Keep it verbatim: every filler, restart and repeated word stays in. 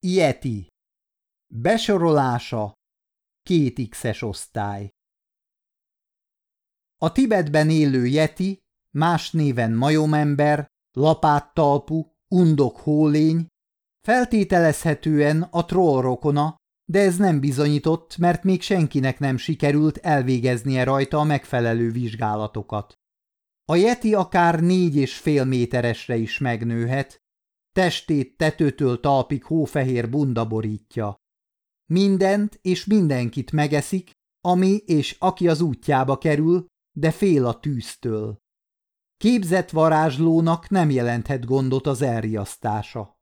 Yeti. Besorolása két X-es osztály. A Tibetben élő yeti, más néven majomember, lapáttalpú, undok hólény, feltételezhetően a troll rokona, de ez nem bizonyított, mert még senkinek nem sikerült elvégeznie rajta a megfelelő vizsgálatokat. A yeti akár négy és fél méteresre is megnőhet, testét tetőtől talpig hófehér bunda borítja. Mindent és mindenkit megeszik, ami és aki az útjába kerül, de fél a tűztől. Képzett varázslónak nem jelenthet gondot az elriasztása.